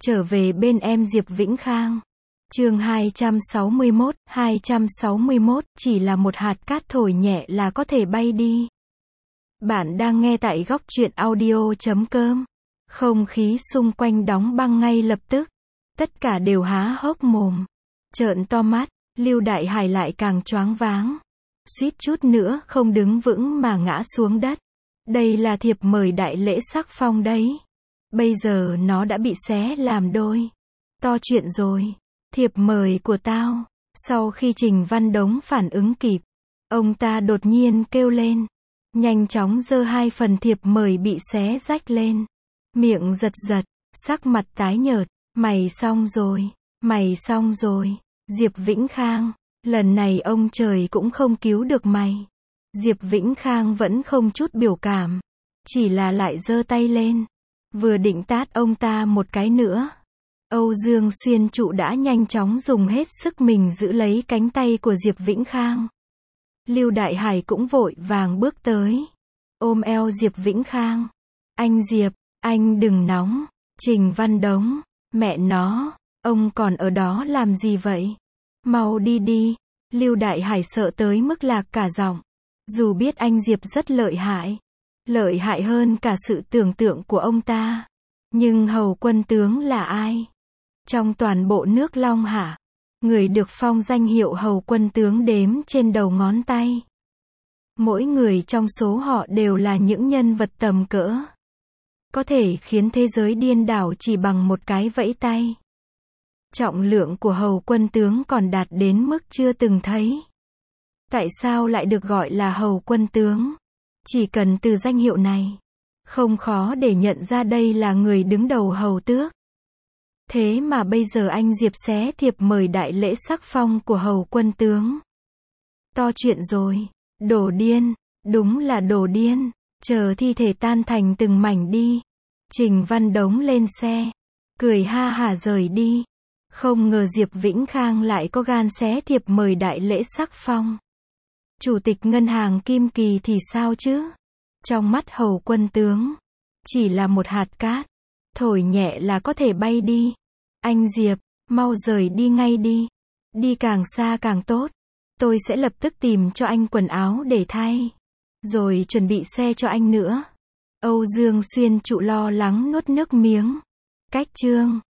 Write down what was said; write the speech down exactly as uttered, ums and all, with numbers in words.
Trở về bên em Diệp Vĩnh Khang. Chương hai trăm sáu mươi mốt, hai trăm sáu mươi mốt, chỉ là một hạt cát thổi nhẹ là có thể bay đi. Bạn đang nghe tại góc truyện audio chấm com. Không khí xung quanh đóng băng ngay lập tức. Tất cả đều há hốc mồm. Trợn to mắt, Lưu Đại Hải lại càng choáng váng. Suýt chút nữa không đứng vững mà ngã xuống đất. Đây là thiệp mời đại lễ sắc phong đấy. Bây giờ nó đã bị xé làm đôi. To chuyện rồi. Thiệp mời của tao. Sau khi Trình Văn Đống phản ứng kịp, ông ta đột nhiên kêu lên. Nhanh chóng giơ hai phần thiệp mời bị xé rách lên. Miệng giật giật, sắc mặt tái nhợt. Mày xong rồi, mày xong rồi. Diệp Vĩnh Khang, lần này ông trời cũng không cứu được mày. Diệp Vĩnh Khang vẫn không chút biểu cảm. Chỉ là lại giơ tay lên. Vừa định tát ông ta một cái nữa. Âu Dương Xuyên Trụ đã nhanh chóng dùng hết sức mình giữ lấy cánh tay của Diệp Vĩnh Khang. Lưu Đại Hải cũng vội vàng bước tới. Ôm eo Diệp Vĩnh Khang. Anh Diệp, anh đừng nóng. Trình Văn Đống, mẹ nó, ông còn ở đó làm gì vậy? Mau đi đi. Lưu Đại Hải sợ tới mức lạc cả giọng. Dù biết anh Diệp rất lợi hại. Lợi hại hơn cả sự tưởng tượng của ông ta. Nhưng Hầu Quân Tướng là ai? Trong toàn bộ nước Long hả? Người được phong danh hiệu Hầu Quân Tướng đếm trên đầu ngón tay. Mỗi người trong số họ đều là những nhân vật tầm cỡ. Có thể khiến thế giới điên đảo chỉ bằng một cái vẫy tay. Trọng lượng của Hầu Quân Tướng còn đạt đến mức chưa từng thấy. Tại sao lại được gọi là Hầu Quân Tướng? Chỉ cần từ danh hiệu này, không khó để nhận ra đây là người đứng đầu hầu tước. Thế mà bây giờ anh Diệp xé thiệp mời đại lễ sắc phong của Hầu Quân Tướng. To chuyện rồi, đồ điên, đúng là đồ điên, chờ thi thể tan thành từng mảnh đi. Trình Văn Đống lên xe, cười ha hả rời đi. Không ngờ Diệp Vĩnh Khang lại có gan xé thiệp mời đại lễ sắc phong. Chủ tịch ngân hàng Kim Kỳ thì sao chứ? Trong mắt Hầu Quân Tướng, chỉ là một hạt cát, thổi nhẹ là có thể bay đi. Anh Diệp, mau rời đi ngay đi. Đi càng xa càng tốt. Tôi sẽ lập tức tìm cho anh quần áo để thay. Rồi chuẩn bị xe cho anh nữa. Âu Dương Xuyên Trụ lo lắng nuốt nước miếng. Cách chương